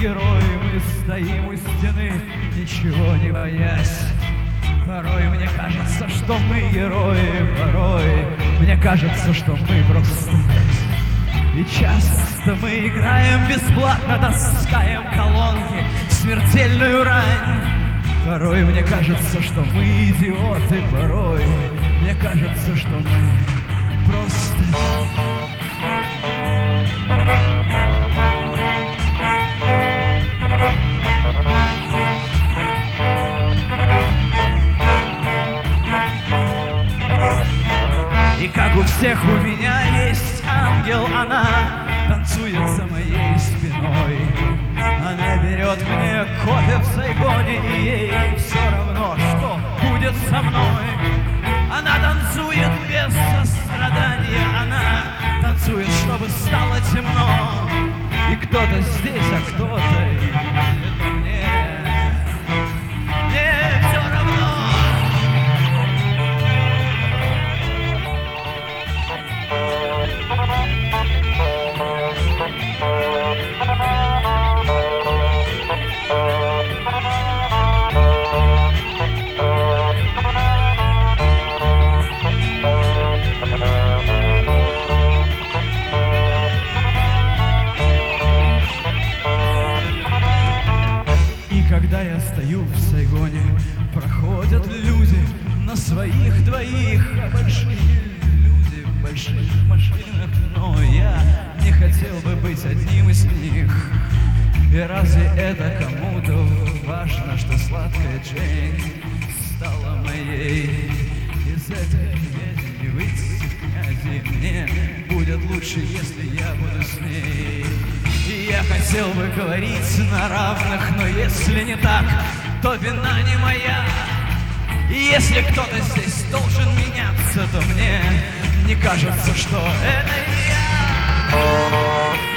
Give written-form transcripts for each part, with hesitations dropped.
герои, мы стоим у стены, ничего не боясь. Порой мне кажется, что мы герои, порой мне кажется, что мы просто. И часто мы играем бесплатно, таскаем колонки в смертельную рань. Порой мне кажется, что мы идиоты, порой мне кажется, что мы просто. И как у всех у меня есть ангел, она танцует за моей спиной. Она берет мне кофе в Сайгоне, и ей все равно, что будет со мной. Она танцует без сострадания, она танцует, чтобы стало темно. И кто-то здесь, а кто-то и мне все равно. Когда я стою в Сайгоне, проходят люди на своих двоих, большие люди в больших машинах, но я не хотел бы быть одним из них. И разве это кому-то важно, что сладкая Джейн стала моей? Из этой ведьмы выйти в князи мне будет лучше, если я буду с ней. И я хотел бы говорить на равных, но если не так, то вина не моя. И если кто-то здесь должен меняться, то мне не кажется, что это я.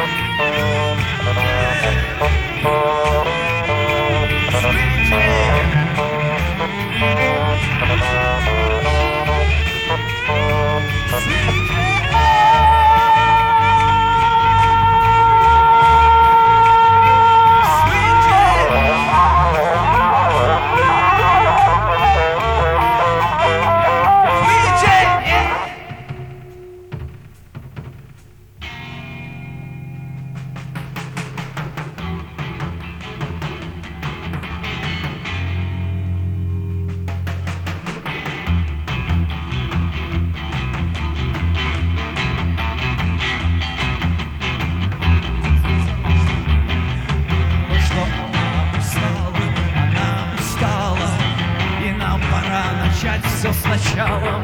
Все сначала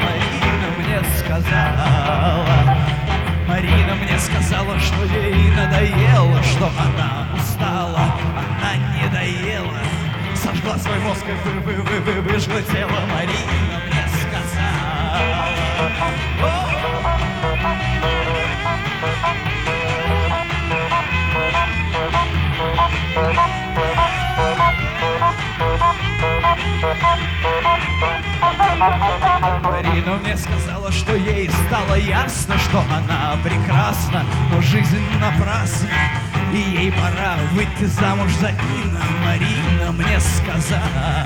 Марина мне сказала, что ей надоело, что она устала, она не доела, сожгла свой мозг и выжгла тело. Марина мне сказала. Марина мне сказала, что ей стало ясно, что она прекрасна, но жизнь напрасна, и ей пора выйти замуж за Инна. Марина мне сказала.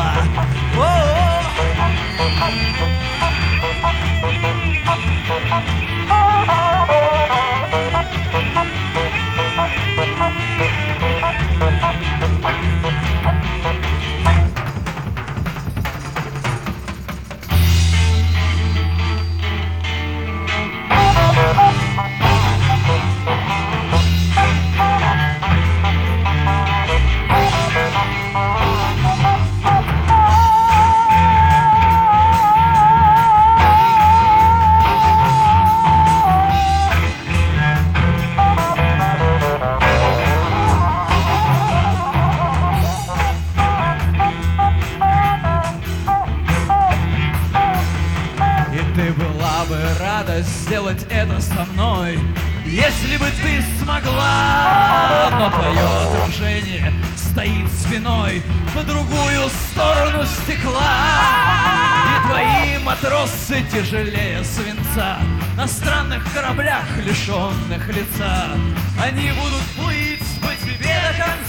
Ты была бы рада сделать это со мной, если бы ты смогла. Но твое отражение стоит спиной по другую сторону стекла, и твои матросы тяжелее свинца на странных кораблях, лишенных лица. Они будут плыть по тебе до конца.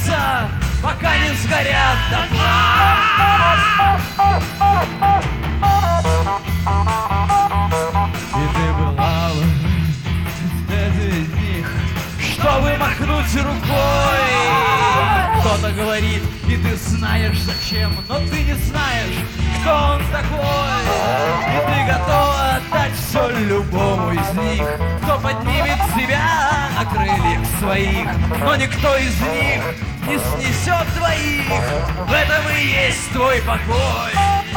пока не сгорят дотла. И ты была бы среди них, чтобы махнуть рукой. Кто-то говорит, и ты знаешь зачем, но ты не знаешь, кто он такой. И ты готова отдать все любому из них, кто поднимет тебя на крыльях своих. Но никто из них не снесет твоих, в этом и есть твой покой.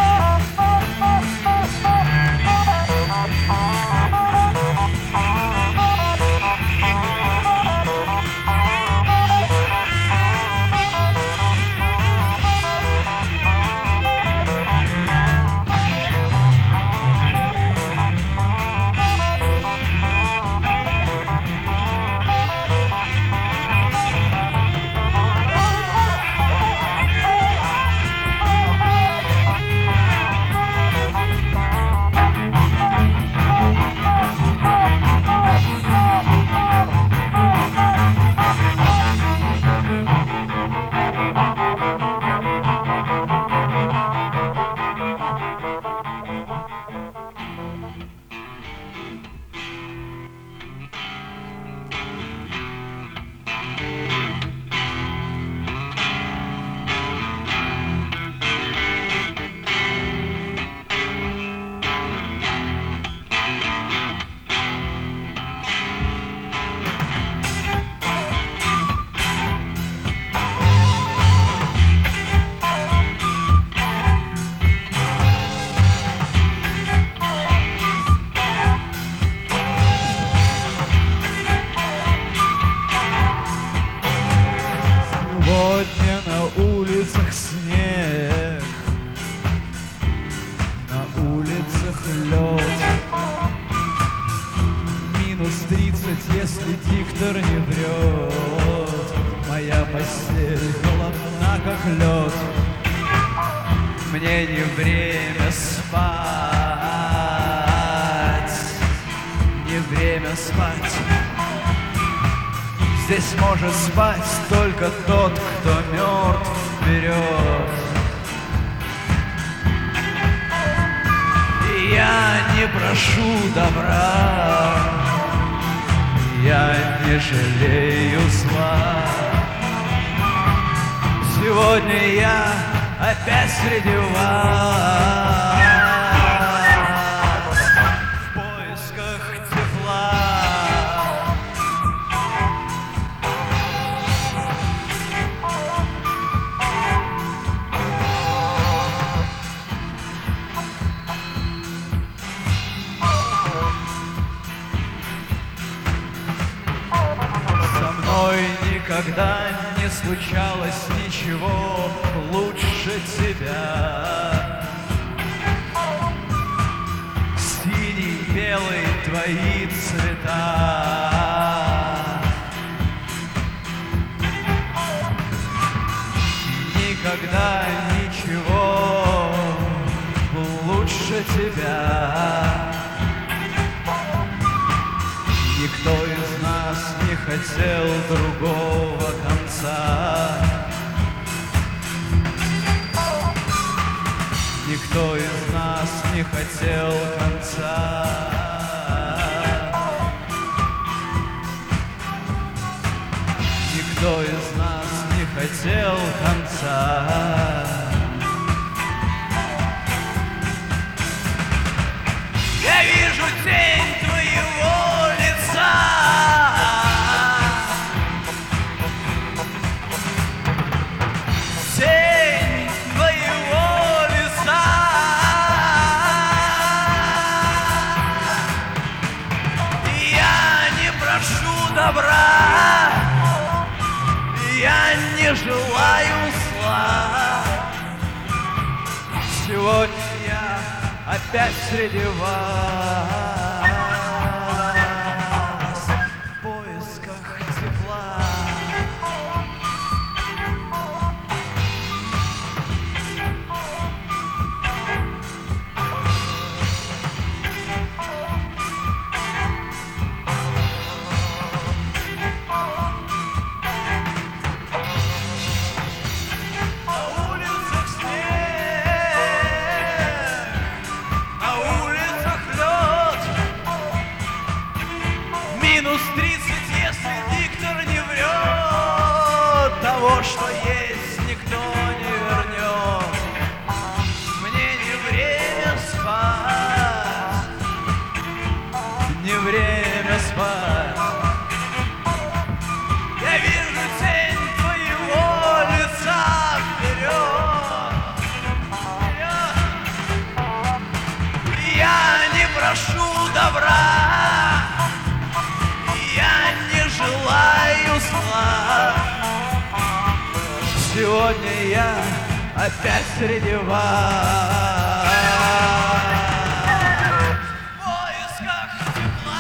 Сегодня на улицах снег, на улицах лед. Минус 30, если диктор не врет. Моя постель холодна, как лед. Мне не время спать, не время спать. Здесь может спать только тот, кто мертв вперед. И я не прошу добра, я не жалею зла. Сегодня я опять среди вас, в поисках тепла. Никогда не случалось ничего лучше тебя. Синий, белый, твои цвета. Никогда ничего лучше тебя. Никто из нас не хотел другого конца. Никто из нас не хотел конца. Никто из нас не хотел конца. Я вижу тень твоего лица. Тень твоего лица. И я не прошу добра, я не желаю зла. Сегодня я опять среди вас, в поисках тепла. того, что есть, никто не вернет. Мне не время спать, не время спать. Я вижу тень твоего лица вперед. Я не прошу добра, я не желаю зла. Сегодня я опять среди вас. В поисках тепла.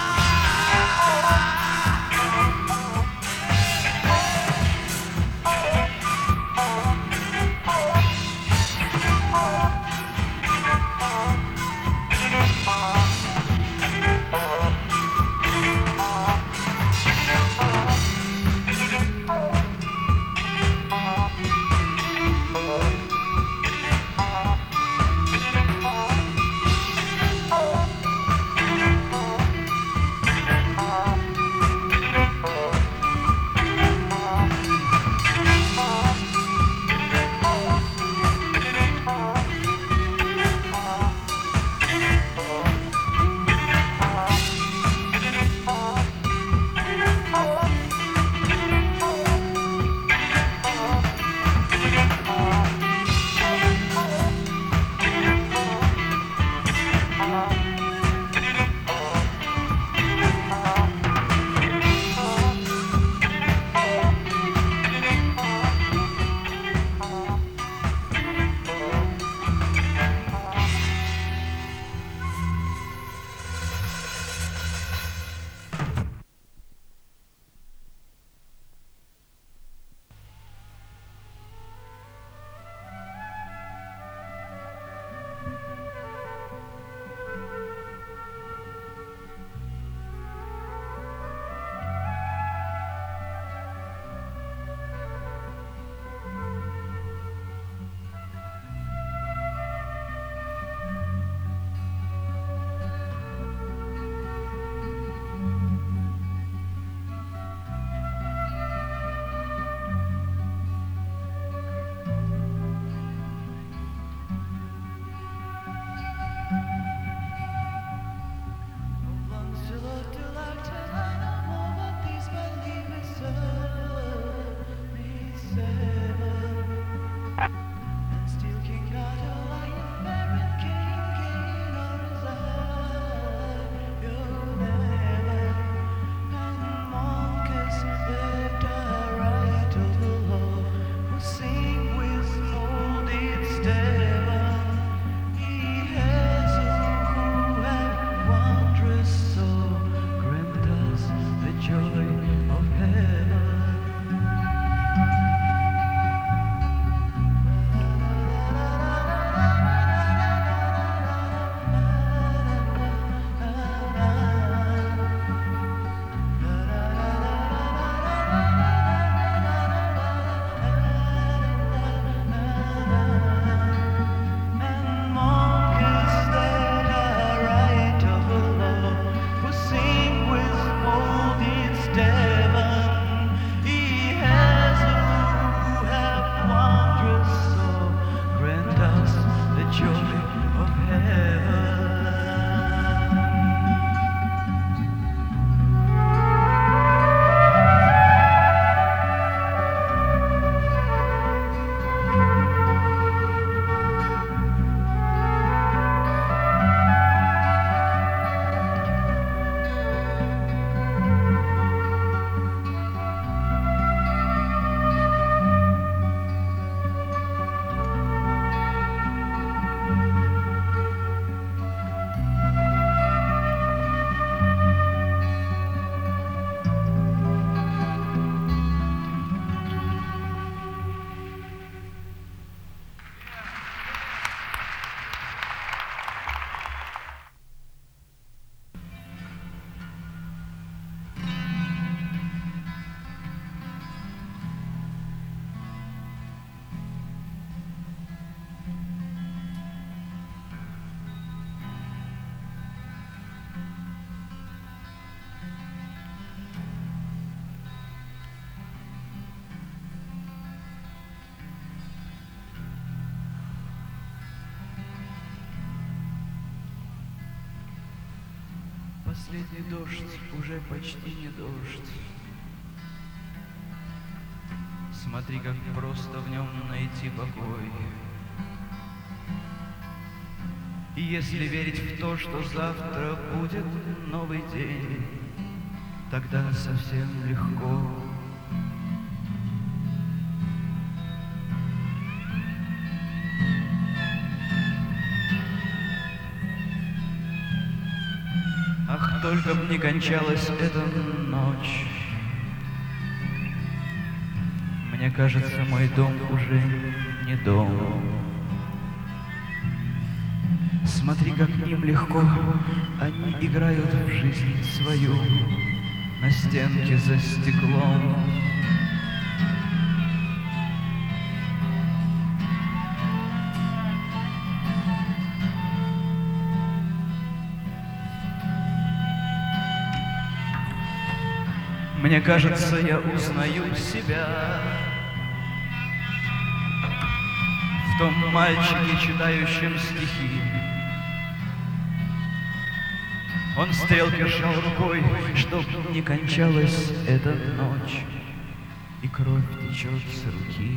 Последний дождь уже почти не дождь. Смотри, как просто в нем найти покой. И если верить в то, что завтра будет новый день, тогда совсем легко. Ах, только б не кончалась эта ночь. Мне кажется, мой дом уже не дом. Смотри, как им легко, они играют в жизнь свою на стенке за стеклом. Мне кажется, я узнаю себя в том мальчике, читающем стихи. Он стрелки сжал рукой, чтоб не кончалась эта ночь, и кровь течет с руки.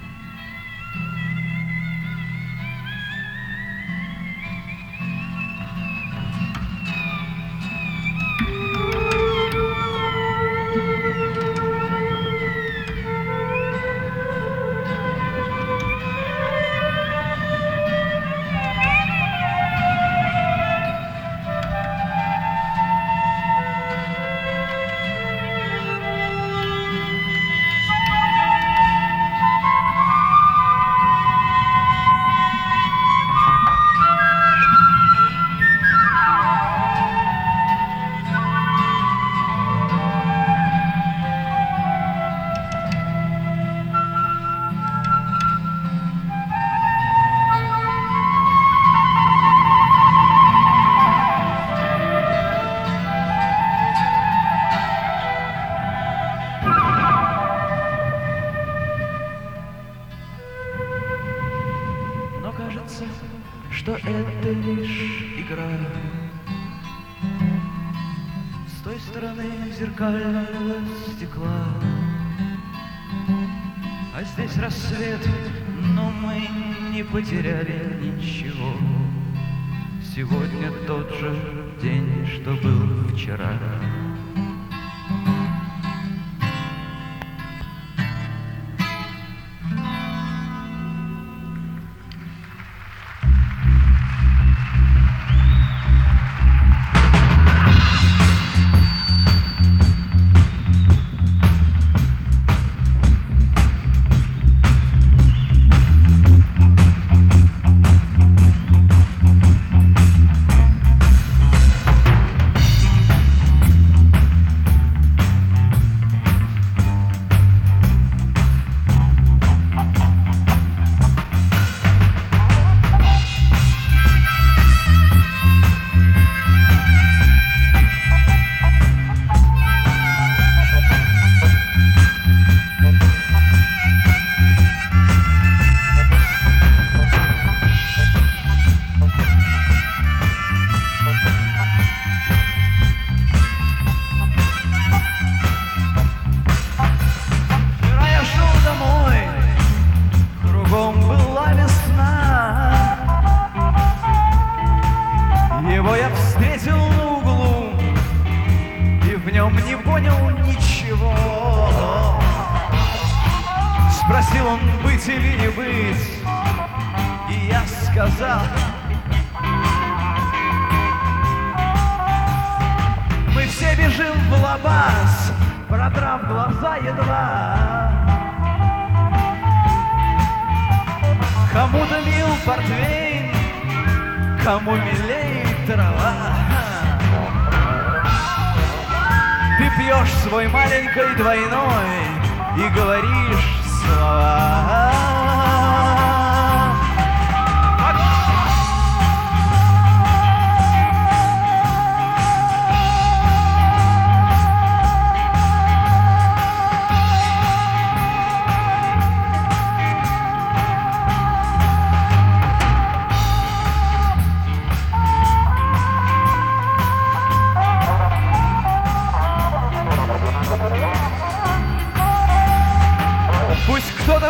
Кажется, что это лишь игра. С той стороны зеркального стекла. А здесь рассвет, но мы не потеряли ничего. Сегодня тот же день, что был вчера. Его я встретил на углу и в нем не понял ничего. Спросил он, быть или не быть, и я сказал: мы все бежим в лабаз, продрав глаза едва. Кому-то мил портвейн, кому милей трава. Ты пьешь свой маленький двойной и говоришь слова.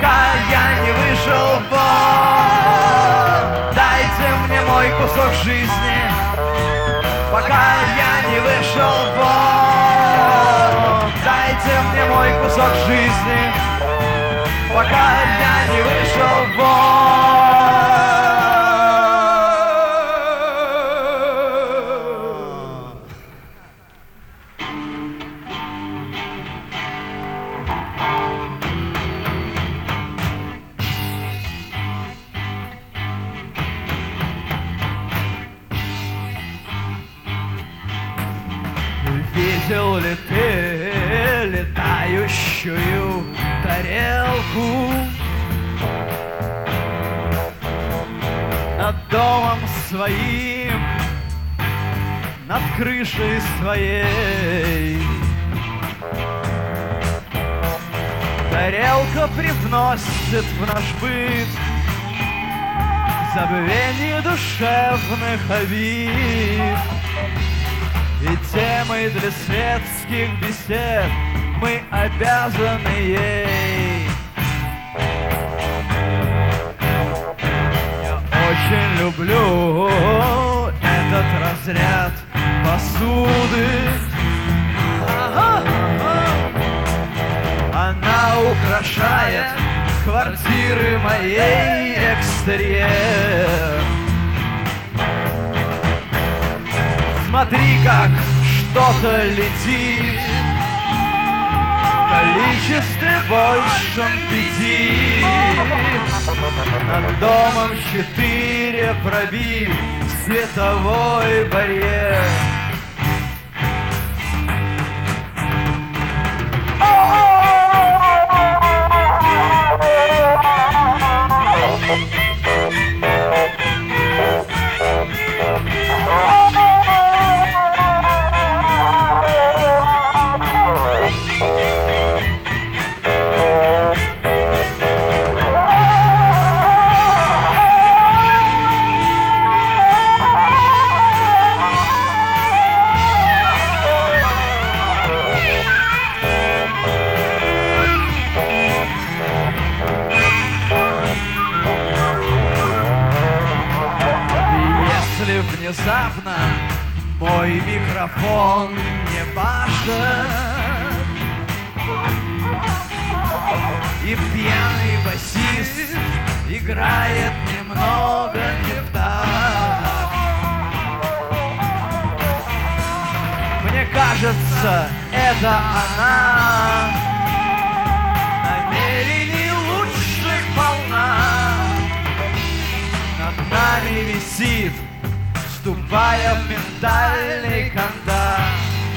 пока я не вышел вон. Дайте мне мой кусок жизни, пока я не вышел вон. Дайте мне мой кусок жизни, пока я не вышел вон. Видел ли ты летающую тарелку над домом своим, над крышей своей? Тарелка привносит в наш быт забвение душевных обид. И темой для светских бесед мы обязаны ей. Я очень люблю этот разряд посуды. Она украшает квартиры моей экстерьер. Смотри, как что-то летит в количестве большем 5. Над домом 4 пробив световой барьер. Внезапно мой микрофон не башет, и пьяный басист играет немного не в такт. Мне кажется, это она, намерений лучших полна. Над нами висит, вступая в ментальный контакт.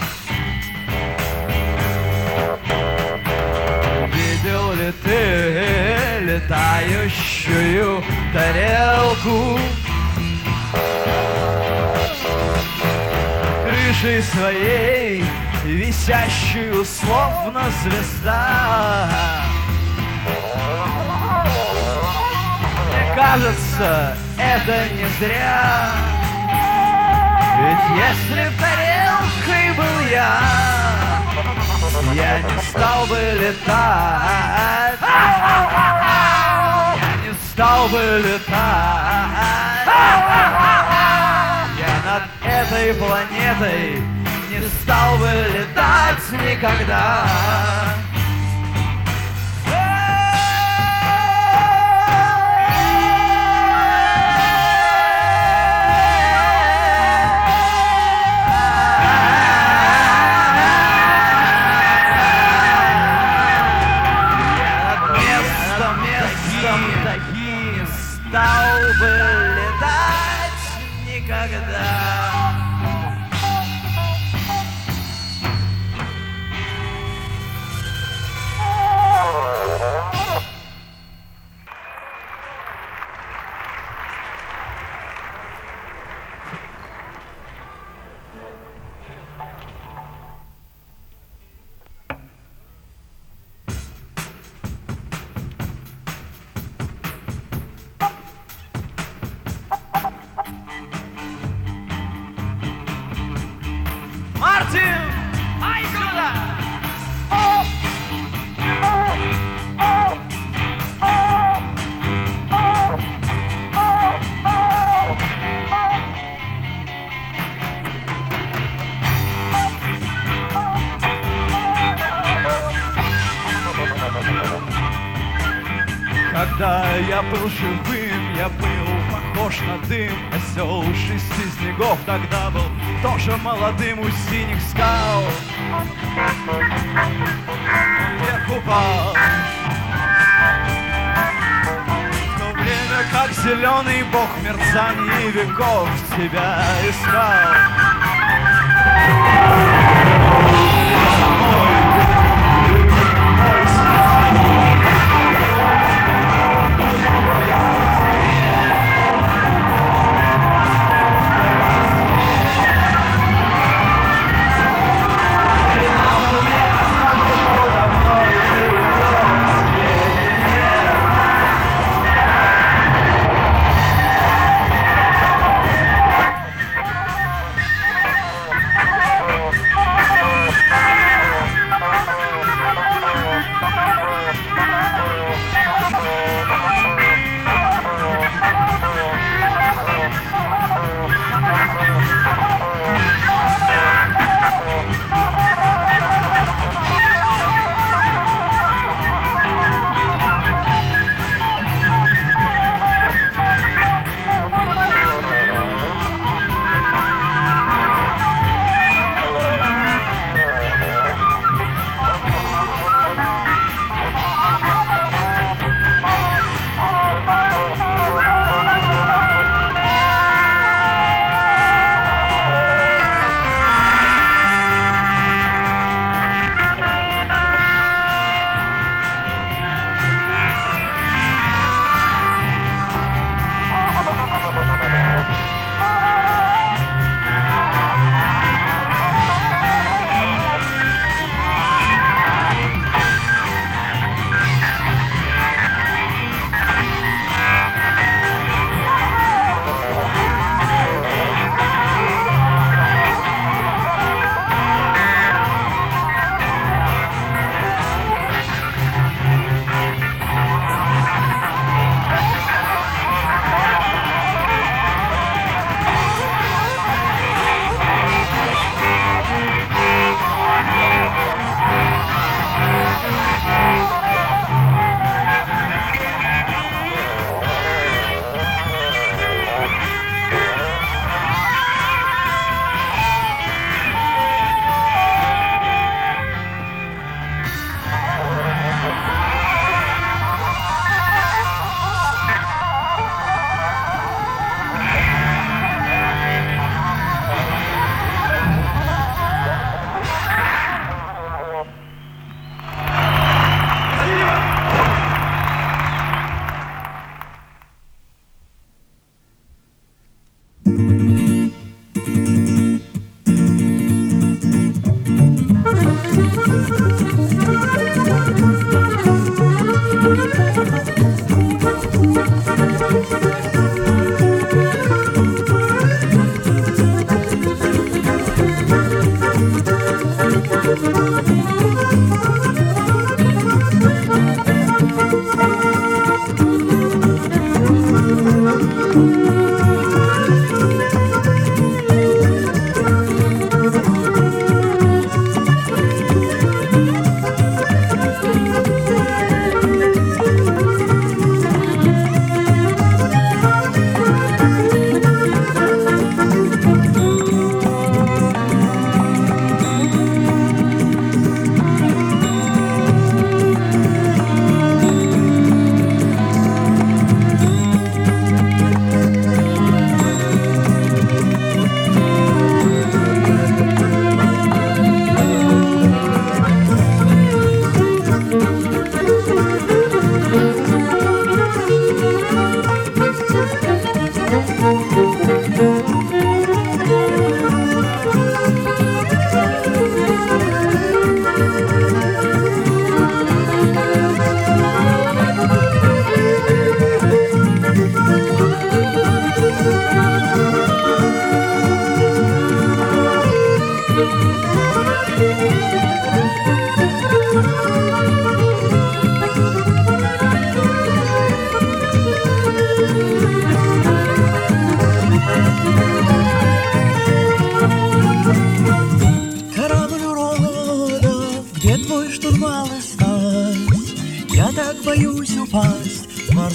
Видел ли ты летающую тарелку крышей своей, висящую словно звезда? Мне кажется, это не зря. Ведь если б тарелкой был я не стал бы летать. Я не стал бы летать. Я над этой планетой не стал бы летать никогда. Стал бы летать никогда. когда я был живым, я был похож на дым. Осел 6 снегов тогда был тоже молодым у синих скал. Вверх упал, в то время как зеленый бог мерцаний веков тебя искал.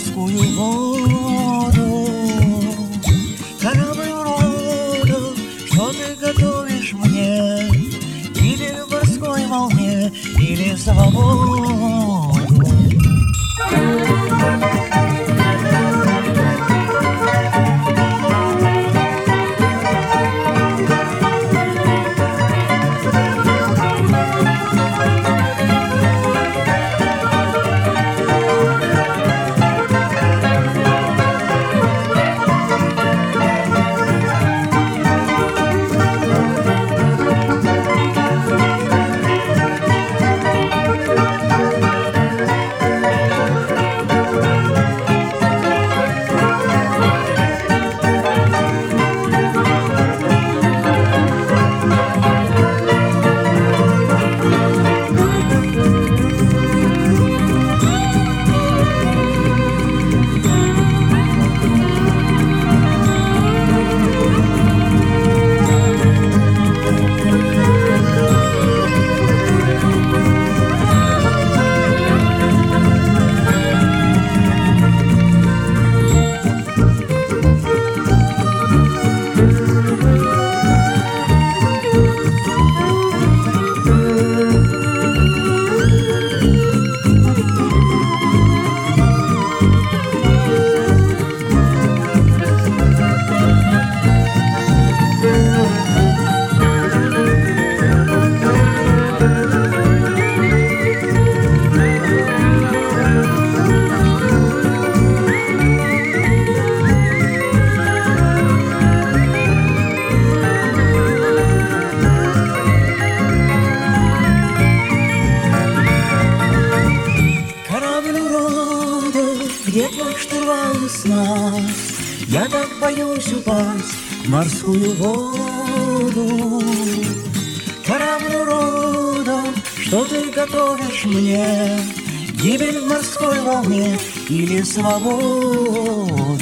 морскую воду. Корабль урода, что ты готовишь мне? Гибель в морской волне или свободу? Где твой штурвал весна? Я так боюсь упасть в морскую воду. Корабль урода, что ты готовишь мне? Гибель в морской волне или свободу?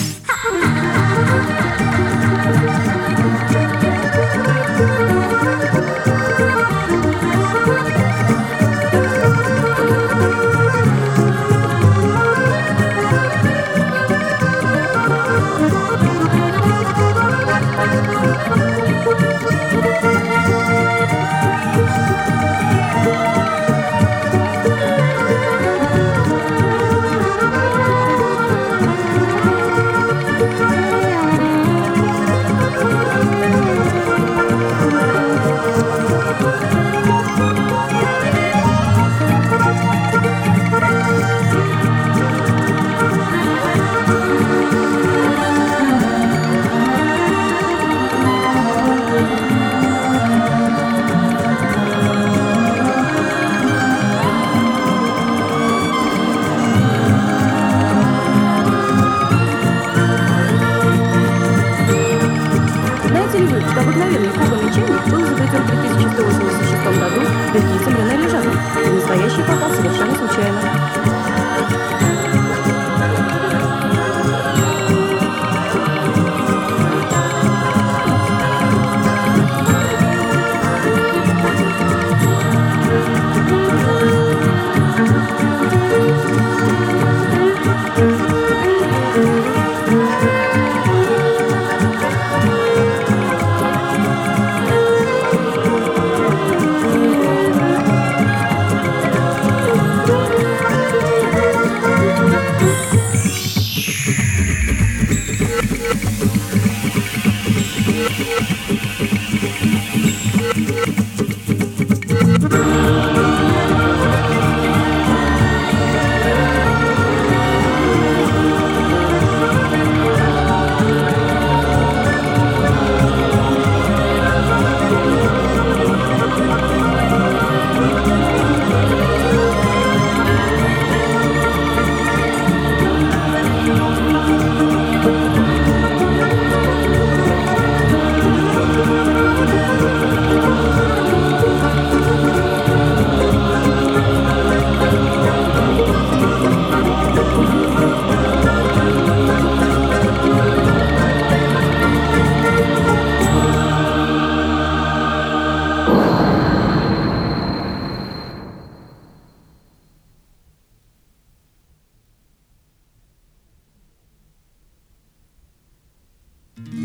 Что обыкновенный кухонный чайник был изобретен в 1186 году бельгийцем Рене Лежазом, и настоящий попал совершенно случайно.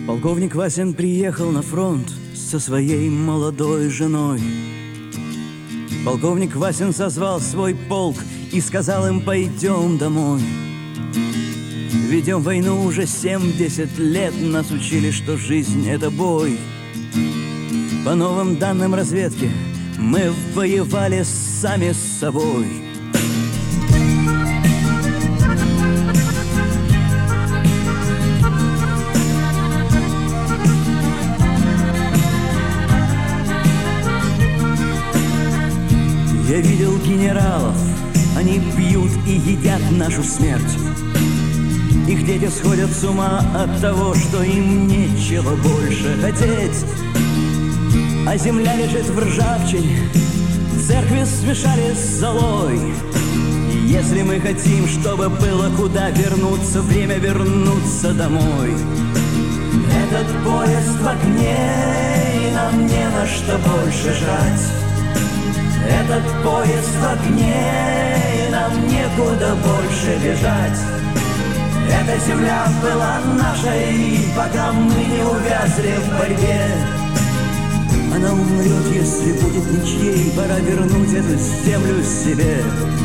Полковник Васин приехал на фронт со своей молодой женой. Полковник Васин созвал свой полк и сказал им: пойдем домой. Ведем войну уже 70 лет, нас учили, что жизнь — это бой. По новым данным разведки мы воевали сами с собой. Я видел генералов, они пьют и едят нашу смерть. Их дети сходят с ума от того, что им нечего больше хотеть. А земля лежит в ржавчине, церкви смешали с золой. И если мы хотим, чтобы было куда вернуться, время вернуться домой. Этот поезд в огне, и нам не на что больше жрать. Этот поезд в огне, и нам некуда больше бежать. Эта земля была нашей, пока мы не увязли в борьбе. Она умрет, если будет ничьей, пора вернуть эту землю себе.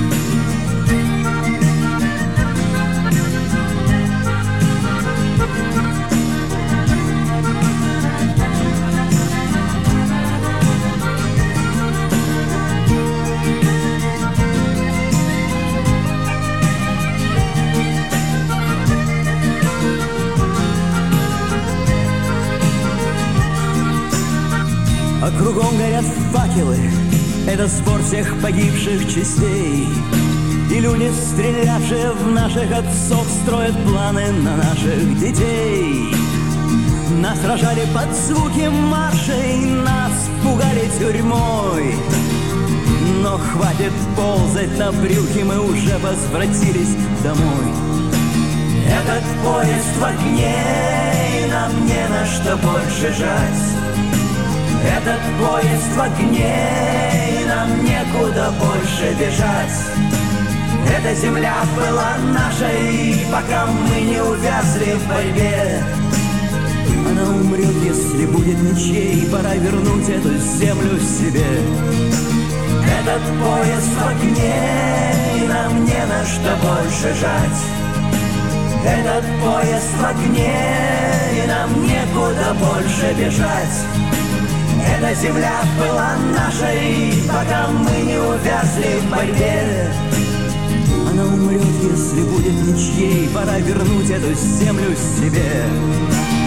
А кругом горят факелы, это сбор всех погибших частей. И люди, стрелявшие в наших отцов, строят планы на наших детей. Нас рожали под звуки маршей, нас пугали тюрьмой. Но хватит ползать на брюхе, мы уже возвратились домой. Этот поезд в огне, и нам не на что больше жать. Этот поезд в огне, и нам некуда больше бежать. Эта земля была нашей, пока мы не увязли в борьбе. Она умрет, если будет ничьей, пора вернуть эту землю себе. Этот поезд в огне, и нам не на что больше жать. Этот поезд в огне, и нам некуда больше бежать. Эта земля была нашей, пока мы не увязли в борьбе. Она умрет, если будет ничьей, пора вернуть эту землю себе.